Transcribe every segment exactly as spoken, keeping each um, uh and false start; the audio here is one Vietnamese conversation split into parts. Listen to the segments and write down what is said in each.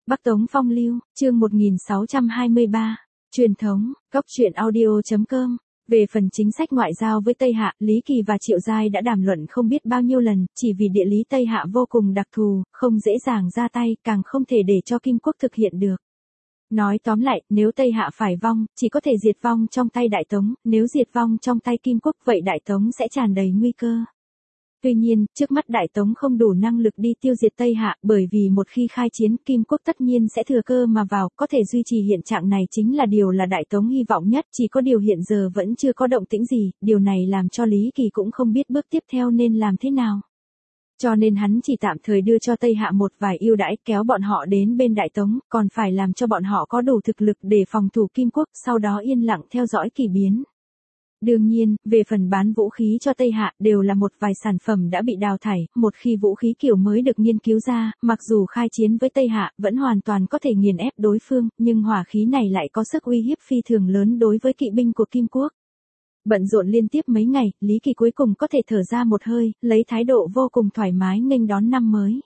Bắc Tống Phong Lưu, chương một nghìn sáu trăm hai mươi ba, truyền thống, góc truyện audio chấm com. Về phần chính sách ngoại giao với Tây Hạ, Lý Kỳ và Triệu Giai đã đàm luận không biết bao nhiêu lần, chỉ vì địa lý Tây Hạ vô cùng đặc thù, không dễ dàng ra tay, càng không thể để cho Kim Quốc thực hiện được. Nói tóm lại, nếu Tây Hạ phải vong, chỉ có thể diệt vong trong tay Đại Tống, nếu diệt vong trong tay Kim Quốc vậy Đại Tống sẽ tràn đầy nguy cơ. Tuy nhiên, trước mắt Đại Tống không đủ năng lực đi tiêu diệt Tây Hạ, bởi vì một khi khai chiến, Kim Quốc tất nhiên sẽ thừa cơ mà vào, có thể duy trì hiện trạng này chính là điều là Đại Tống hy vọng nhất, chỉ có điều hiện giờ vẫn chưa có động tĩnh gì, điều này làm cho Lý Kỳ cũng không biết bước tiếp theo nên làm thế nào. Cho nên hắn chỉ tạm thời đưa cho Tây Hạ một vài ưu đãi, kéo bọn họ đến bên Đại Tống, còn phải làm cho bọn họ có đủ thực lực để phòng thủ Kim Quốc, sau đó yên lặng theo dõi kỳ biến. Đương nhiên, về phần bán vũ khí cho Tây Hạ đều là một vài sản phẩm đã bị đào thải, một khi vũ khí kiểu mới được nghiên cứu ra, mặc dù khai chiến với Tây Hạ vẫn hoàn toàn có thể nghiền ép đối phương, nhưng hỏa khí này lại có sức uy hiếp phi thường lớn đối với kỵ binh của Kim Quốc. Bận rộn liên tiếp mấy ngày, Lý Kỳ cuối cùng có thể thở ra một hơi, lấy thái độ vô cùng thoải mái nghênh đón năm mới.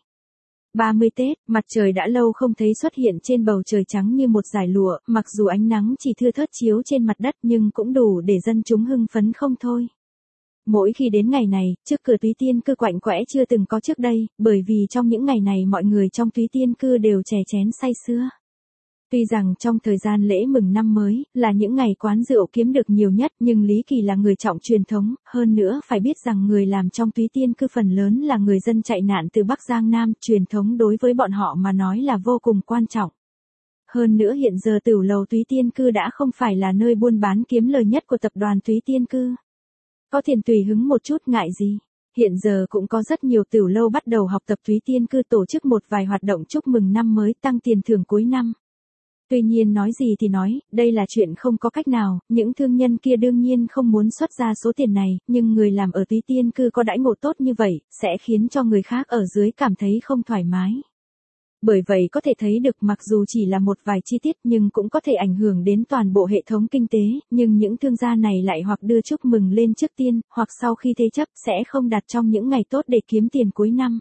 ba mươi Tết, mặt trời đã lâu không thấy xuất hiện trên bầu trời trắng như một dải lụa, mặc dù ánh nắng chỉ thưa thớt chiếu trên mặt đất nhưng cũng đủ để dân chúng hưng phấn không thôi. Mỗi khi đến ngày này, trước cửa Túy Tiên Cư quạnh quẽ chưa từng có trước đây, bởi vì trong những ngày này mọi người trong Túy Tiên Cư đều chè chén say sưa. Tuy rằng trong thời gian lễ mừng năm mới, là những ngày quán rượu kiếm được nhiều nhất, nhưng Lý Kỳ là người trọng truyền thống, hơn nữa phải biết rằng người làm trong Túy Tiên Cư phần lớn là người dân chạy nạn từ Bắc Giang Nam, truyền thống đối với bọn họ mà nói là vô cùng quan trọng. Hơn nữa hiện giờ tửu lầu Túy Tiên Cư đã không phải là nơi buôn bán kiếm lời nhất của tập đoàn Túy Tiên Cư. Có tiền tùy hứng một chút ngại gì. Hiện giờ cũng có rất nhiều tửu lâu bắt đầu học tập Túy Tiên Cư tổ chức một vài hoạt động chúc mừng năm mới, tăng tiền thưởng cuối năm. Tuy nhiên nói gì thì nói, đây là chuyện không có cách nào, những thương nhân kia đương nhiên không muốn xuất ra số tiền này, nhưng người làm ở Túy Tiên Cư có đãi ngộ tốt như vậy, sẽ khiến cho người khác ở dưới cảm thấy không thoải mái. Bởi vậy có thể thấy được mặc dù chỉ là một vài chi tiết nhưng cũng có thể ảnh hưởng đến toàn bộ hệ thống kinh tế, nhưng những thương gia này lại hoặc đưa chúc mừng lên trước tiên, hoặc sau khi thế chấp sẽ không đặt trong những ngày tốt để kiếm tiền cuối năm.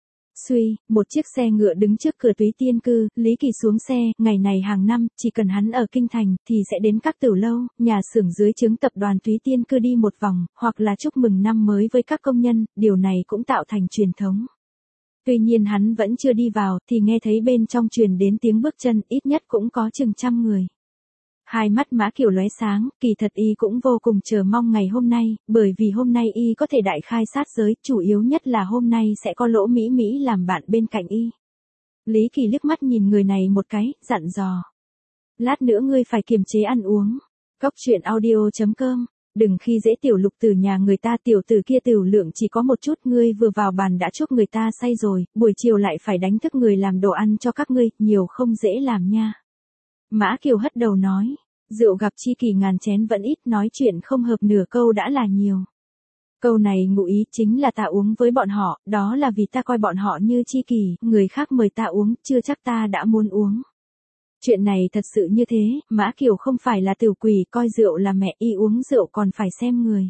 Suy, một chiếc xe ngựa đứng trước cửa Túy Tiên Cư, Lý Kỳ xuống xe, ngày này hàng năm, chỉ cần hắn ở Kinh Thành, thì sẽ đến các tửu lâu, nhà xưởng dưới trướng tập đoàn Túy Tiên Cư đi một vòng, hoặc là chúc mừng năm mới với các công nhân, điều này cũng tạo thành truyền thống. Tuy nhiên hắn vẫn chưa đi vào, thì nghe thấy bên trong truyền đến tiếng bước chân, ít nhất cũng có chừng trăm người. Hai mắt Mã Kiều lóe sáng, kỳ thật y cũng vô cùng chờ mong ngày hôm nay, bởi vì hôm nay y có thể đại khai sát giới, chủ yếu nhất là hôm nay sẽ có Lỗ Mỹ Mỹ làm bạn bên cạnh y. Lý Kỳ liếc mắt nhìn người này một cái, dặn dò. Lát nữa ngươi phải kiềm chế ăn uống. Góc truyện audio chấm com. Đừng khi dễ tiểu Lục từ nhà người ta, tiểu tử kia tiểu lượng chỉ có một chút, ngươi vừa vào bàn đã chuốc người ta say rồi, buổi chiều lại phải đánh thức người làm đồ ăn cho các ngươi, nhiều không dễ làm nha. Mã Kiều hất đầu nói, rượu gặp chi kỷ ngàn chén vẫn ít, nói chuyện không hợp nửa câu đã là nhiều. Câu này ngụ ý chính là ta uống với bọn họ, đó là vì ta coi bọn họ như chi kỷ, người khác mời ta uống, chưa chắc ta đã muốn uống. Chuyện này thật sự như thế, Mã Kiều không phải là tiểu quỷ, coi rượu là mẹ, y uống rượu còn phải xem người.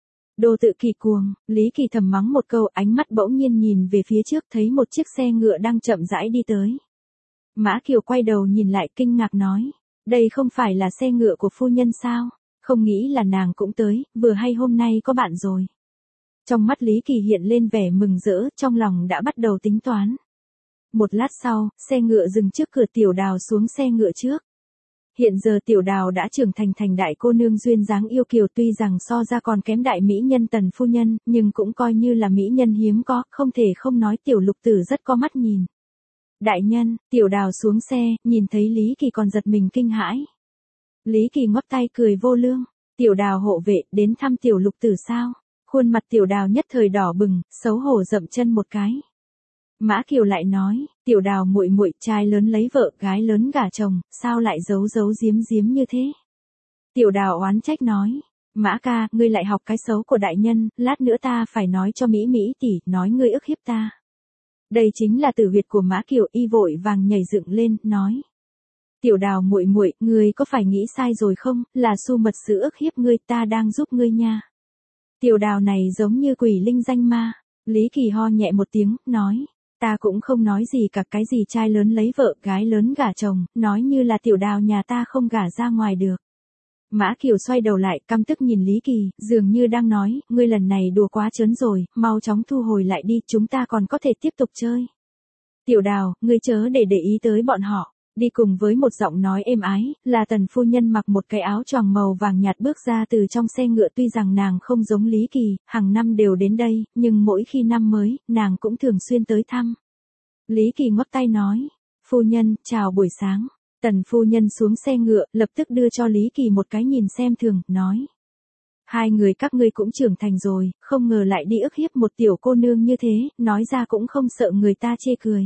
Đồ tự kỳ cuồng, Lý Kỳ thầm mắng một câu, ánh mắt bỗng nhiên nhìn về phía trước, thấy một chiếc xe ngựa đang chậm rãi đi tới. Mã Kiều quay đầu nhìn lại kinh ngạc nói, đây không phải là xe ngựa của phu nhân sao, không nghĩ là nàng cũng tới, vừa hay hôm nay có bạn rồi. Trong mắt Lý Kỳ hiện lên vẻ mừng rỡ, trong lòng đã bắt đầu tính toán. Một lát sau, xe ngựa dừng trước cửa, Tiểu Đào xuống xe ngựa trước. Hiện giờ Tiểu Đào đã trưởng thành thành đại cô nương duyên dáng yêu kiều, tuy rằng so ra còn kém đại mỹ nhân Tần phu nhân, nhưng cũng coi như là mỹ nhân hiếm có, không thể không nói Tiểu Lục Tử rất có mắt nhìn. Đại nhân, Tiểu Đào xuống xe, nhìn thấy Lý Kỳ còn giật mình kinh hãi. Lý Kỳ ngoắc tay cười vô lương, Tiểu Đào hộ vệ, đến thăm Tiểu Lục Tử sao? Khuôn mặt Tiểu Đào nhất thời đỏ bừng, xấu hổ dậm chân một cái. Mã Kiều lại nói, Tiểu Đào muội muội, trai lớn lấy vợ, gái lớn gả chồng, sao lại giấu giấu giếm giếm như thế? Tiểu Đào oán trách nói, Mã ca, ngươi lại học cái xấu của đại nhân, lát nữa ta phải nói cho Mỹ Mỹ tỷ, nói ngươi ức hiếp ta. Đây chính là tử huyệt của Mã Kiều, y vội vàng nhảy dựng lên, nói. Tiểu Đào muội muội, ngươi có phải nghĩ sai rồi không, là Su Mật Sử ức hiếp ngươi, ta đang giúp ngươi nha. Tiểu Đào này giống như quỷ linh danh ma. Lý Kỳ ho nhẹ một tiếng, nói. Ta cũng không nói gì cả, cái gì trai lớn lấy vợ, gái lớn gả chồng, nói như là Tiểu Đào nhà ta không gả ra ngoài được. Mã Kiều xoay đầu lại, căm tức nhìn Lý Kỳ, dường như đang nói, ngươi lần này đùa quá trớn rồi, mau chóng thu hồi lại đi, chúng ta còn có thể tiếp tục chơi. Tiểu Đào, ngươi chớ để để ý tới bọn họ. Đi cùng với một giọng nói êm ái, là Tần phu nhân mặc một cái áo choàng màu vàng nhạt bước ra từ trong xe ngựa. Tuy rằng nàng không giống Lý Kỳ, hàng năm đều đến đây, nhưng mỗi khi năm mới, nàng cũng thường xuyên tới thăm. Lý Kỳ ngoắc tay nói, phu nhân, chào buổi sáng. Tần phu nhân xuống xe ngựa, lập tức đưa cho Lý Kỳ một cái nhìn xem thường, nói. Hai người các ngươi cũng trưởng thành rồi, không ngờ lại đi ức hiếp một tiểu cô nương như thế, nói ra cũng không sợ người ta chê cười.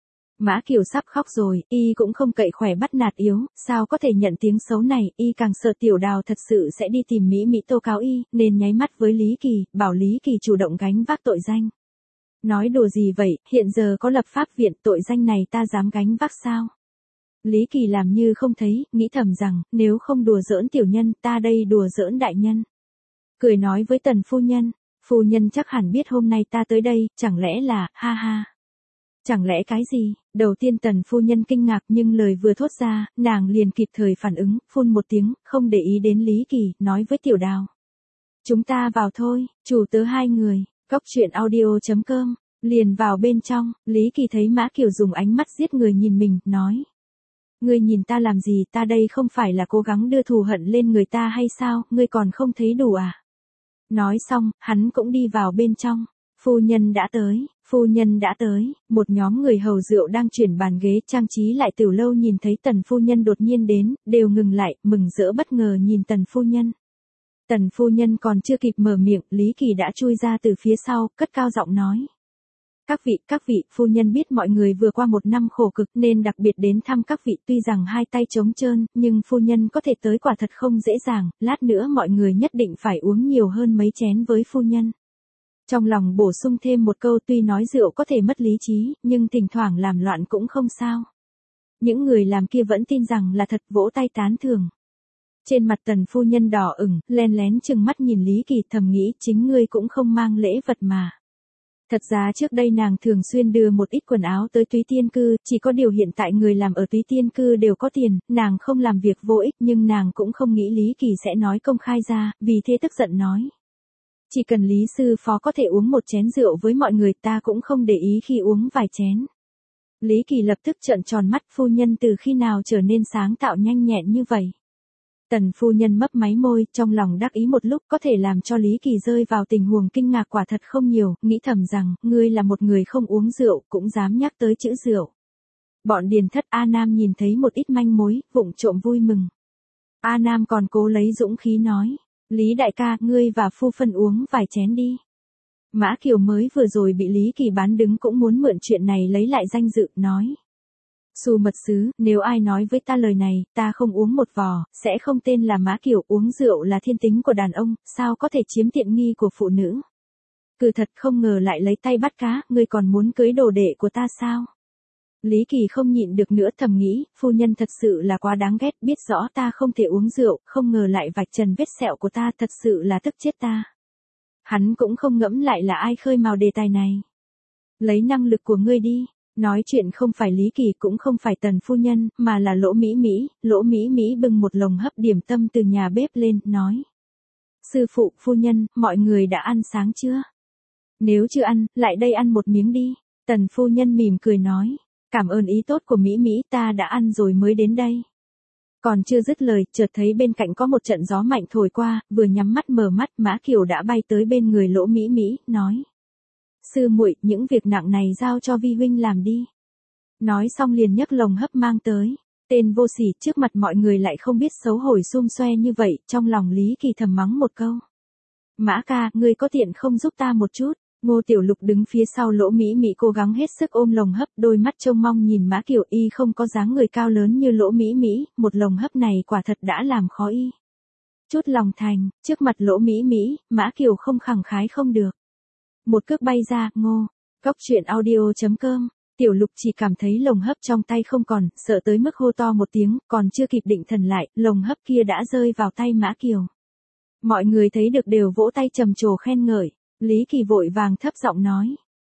Mã Kiều sắp khóc rồi, y cũng không cậy khỏe bắt nạt yếu, sao có thể nhận tiếng xấu này, y càng sợ Tiểu Đào thật sự sẽ đi tìm Mỹ Mỹ tố cáo y, nên nháy mắt với Lý Kỳ, bảo Lý Kỳ chủ động gánh vác tội danh. Nói đùa gì vậy, hiện giờ có lập pháp viện, tội danh này ta dám gánh vác sao? Lý Kỳ làm như không thấy, nghĩ thầm rằng, nếu không đùa giỡn tiểu nhân, ta đây đùa giỡn đại nhân. Cười nói với Tần phu nhân, phu nhân chắc hẳn biết hôm nay ta tới đây, chẳng lẽ là, ha ha. Chẳng lẽ cái gì? Đầu tiên Tần phu nhân kinh ngạc nhưng lời vừa thốt ra, nàng liền kịp thời phản ứng, phun một tiếng, không để ý đến Lý Kỳ, nói với Tiểu Đào. Chúng ta vào thôi, chủ tớ hai người, cóc truyện audio chấm com, liền vào bên trong, Lý Kỳ thấy Mã Kiều dùng ánh mắt giết người nhìn mình, nói. Ngươi nhìn ta làm gì, ta đây không phải là cố gắng đưa thù hận lên người ta hay sao, ngươi còn không thấy đủ à? Nói xong, hắn cũng đi vào bên trong. Phu nhân đã tới, phu nhân đã tới, một nhóm người hầu rượu đang chuyển bàn ghế trang trí lại từ lâu nhìn thấy Tần phu nhân đột nhiên đến, đều ngừng lại, mừng rỡ bất ngờ nhìn Tần phu nhân. Tần phu nhân còn chưa kịp mở miệng, Lý Kỳ đã chui ra từ phía sau, cất cao giọng nói. Các vị, các vị, phu nhân biết mọi người vừa qua một năm khổ cực nên đặc biệt đến thăm các vị, tuy rằng hai tay trống trơn, nhưng phu nhân có thể tới quả thật không dễ dàng, lát nữa mọi người nhất định phải uống nhiều hơn mấy chén với phu nhân. Trong lòng bổ sung thêm một câu, tuy nói rượu có thể mất lý trí, nhưng thỉnh thoảng làm loạn cũng không sao. Những người làm kia vẫn tin rằng là thật, vỗ tay tán thưởng. Trên mặt Tần phu nhân đỏ ửng, len lén chừng mắt nhìn Lý Kỳ, thầm nghĩ chính ngươi cũng không mang lễ vật mà. Thật ra trước đây nàng thường xuyên đưa một ít quần áo tới Túy Tiên Cư, chỉ có điều hiện tại người làm ở Túy Tiên Cư đều có tiền, nàng không làm việc vô ích, nhưng nàng cũng không nghĩ Lý Kỳ sẽ nói công khai ra, vì thế tức giận nói. Chỉ cần Lý sư phó có thể uống một chén rượu với mọi người, ta cũng không để ý khi uống vài chén. Lý Kỳ lập tức trợn tròn mắt, phu nhân từ khi nào trở nên sáng tạo nhanh nhẹn như vậy. Tần phu nhân mấp máy môi, trong lòng đắc ý một lúc, có thể làm cho Lý Kỳ rơi vào tình huống kinh ngạc quả thật không nhiều, nghĩ thầm rằng, ngươi là một người không uống rượu, cũng dám nhắc tới chữ rượu. Bọn điền thất A Nam nhìn thấy một ít manh mối, vụng trộm vui mừng. A Nam còn cố lấy dũng khí nói, Lý đại ca, ngươi và phu phân uống vài chén đi. Mã Kiều mới vừa rồi bị Lý Kỳ bán đứng cũng muốn mượn chuyện này lấy lại danh dự, nói. Xù mật sứ, nếu ai nói với ta lời này, ta không uống một vò, sẽ không tên là Mã Kiều, uống rượu là thiên tính của đàn ông, sao có thể chiếm tiện nghi của phụ nữ. Cứ thật không ngờ lại lấy tay bắt cá, ngươi còn muốn cưới đồ đệ của ta sao? Lý Kỳ không nhịn được nữa, thầm nghĩ, phu nhân thật sự là quá đáng ghét, biết rõ ta không thể uống rượu, không ngờ lại vạch trần vết sẹo của ta, thật sự là tức chết ta. Hắn cũng không ngẫm lại là ai khơi mào đề tài này. Lấy năng lực của ngươi đi. Nói chuyện không phải Lý Kỳ cũng không phải Tần phu nhân, mà là Lỗ Mỹ Mỹ. Lỗ Mỹ Mỹ bưng một lồng hấp điểm tâm từ nhà bếp lên, nói. Sư phụ, phu nhân, mọi người đã ăn sáng chưa? Nếu chưa ăn, lại đây ăn một miếng đi. Tần phu nhân mỉm cười nói. Cảm ơn ý tốt của Mỹ Mỹ, ta đã ăn rồi mới đến đây. Còn chưa dứt lời, chợt thấy bên cạnh có một trận gió mạnh thổi qua, vừa nhắm mắt mở mắt, Mã Kiều đã bay tới bên người Lỗ Mỹ Mỹ, nói. Sư muội, những việc nặng này giao cho vi huynh làm đi. Nói xong liền nhấc lồng hấp mang tới. Tên vô sỉ, trước mặt mọi người lại không biết xấu hổ xum xoe như vậy, trong lòng Lý Kỳ thầm mắng một câu. Mã ca, ngươi có tiện không giúp ta một chút? Ngô Tiểu Lục đứng phía sau Lỗ Mỹ Mỹ cố gắng hết sức ôm lồng hấp, đôi mắt trông mong nhìn Mã Kiều, y không có dáng người cao lớn như Lỗ Mỹ Mỹ, một lồng hấp này quả thật đã làm khó y. Chút lòng thành, trước mặt Lỗ Mỹ Mỹ, Mã Kiều không khẳng khái không được. Một cước bay ra, ngô, cóc truyện audio chấm com, Tiểu Lục chỉ cảm thấy lồng hấp trong tay không còn, sợ tới mức hô to một tiếng, còn chưa kịp định thần lại, lồng hấp kia đã rơi vào tay Mã Kiều. Mọi người thấy được đều vỗ tay trầm trồ khen ngợi, Lý Kỳ vội vàng thấp giọng nói,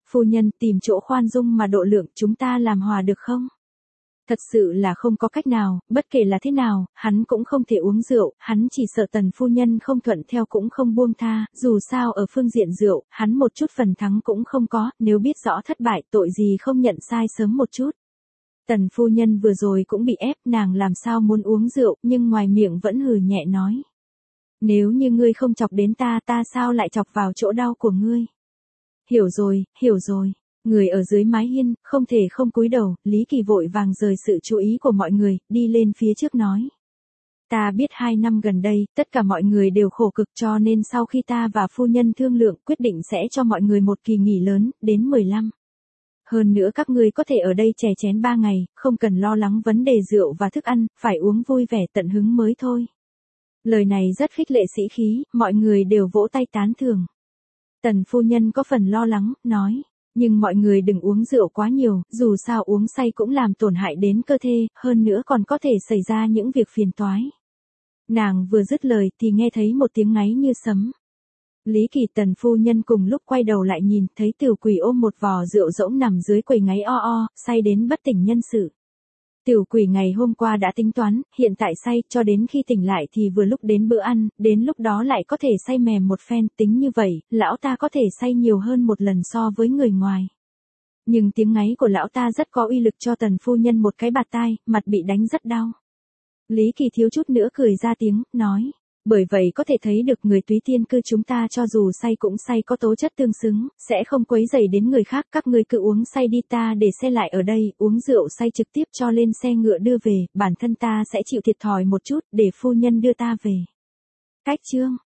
Phu nhân, tìm chỗ khoan dung mà độ lượng, chúng ta làm hòa được không? Thật sự là không có cách nào, bất kể là thế nào, hắn cũng không thể uống rượu, hắn chỉ sợ tần phu nhân không thuận theo cũng không buông tha, dù sao ở phương diện rượu, hắn một chút phần thắng cũng không có, nếu biết rõ thất bại, tội gì không nhận sai sớm một chút. Tần phu nhân vừa rồi cũng bị ép, nàng làm sao muốn uống rượu, nhưng ngoài miệng vẫn hừ nhẹ nói. Nếu như ngươi không chọc đến ta, ta sao lại chọc vào chỗ đau của ngươi? Hiểu rồi, hiểu rồi. Người ở dưới mái hiên, không thể không cúi đầu, Lý Kỳ vội vàng rời sự chú ý của mọi người, đi lên phía trước nói. Ta biết hai năm gần đây, tất cả mọi người đều khổ cực cho nên sau khi ta và phu nhân thương lượng quyết định sẽ cho mọi người một kỳ nghỉ lớn, đến mười lăm. Hơn nữa các ngươi có thể ở đây chè chén ba ngày, không cần lo lắng vấn đề rượu và thức ăn, phải uống vui vẻ tận hứng mới thôi. Lời này rất khích lệ sĩ khí, mọi người đều vỗ tay tán thưởng. Tần phu nhân có phần lo lắng, nói. Nhưng mọi người đừng uống rượu quá nhiều, dù sao uống say cũng làm tổn hại đến cơ thể, hơn nữa còn có thể xảy ra những việc phiền toái. Nàng vừa dứt lời thì nghe thấy một tiếng ngáy như sấm. Lý Kỳ tần phu nhân cùng lúc quay đầu lại nhìn, thấy Tiểu Quỷ ôm một vò rượu rỗng nằm dưới quầy ngáy o o, say đến bất tỉnh nhân sự. Tiểu Quỷ ngày hôm qua đã tính toán, hiện tại say, cho đến khi tỉnh lại thì vừa lúc đến bữa ăn, đến lúc đó lại có thể say mềm một phen, tính như vậy, lão ta có thể say nhiều hơn một lần so với người ngoài. Nhưng tiếng ngáy của lão ta rất có uy lực cho tần phu nhân một cái bạt tai, mặt bị đánh rất đau. Lý Kỳ thiếu chút nữa cười ra tiếng, nói. Bởi vậy có thể thấy được người túy tiên cư chúng ta cho dù say cũng say có tố chất tương xứng, sẽ không quấy rầy đến người khác, các ngươi cứ uống say đi, ta để xe lại ở đây, uống rượu say trực tiếp cho lên xe ngựa đưa về, bản thân ta sẽ chịu thiệt thòi một chút, để phu nhân đưa ta về. Cách chương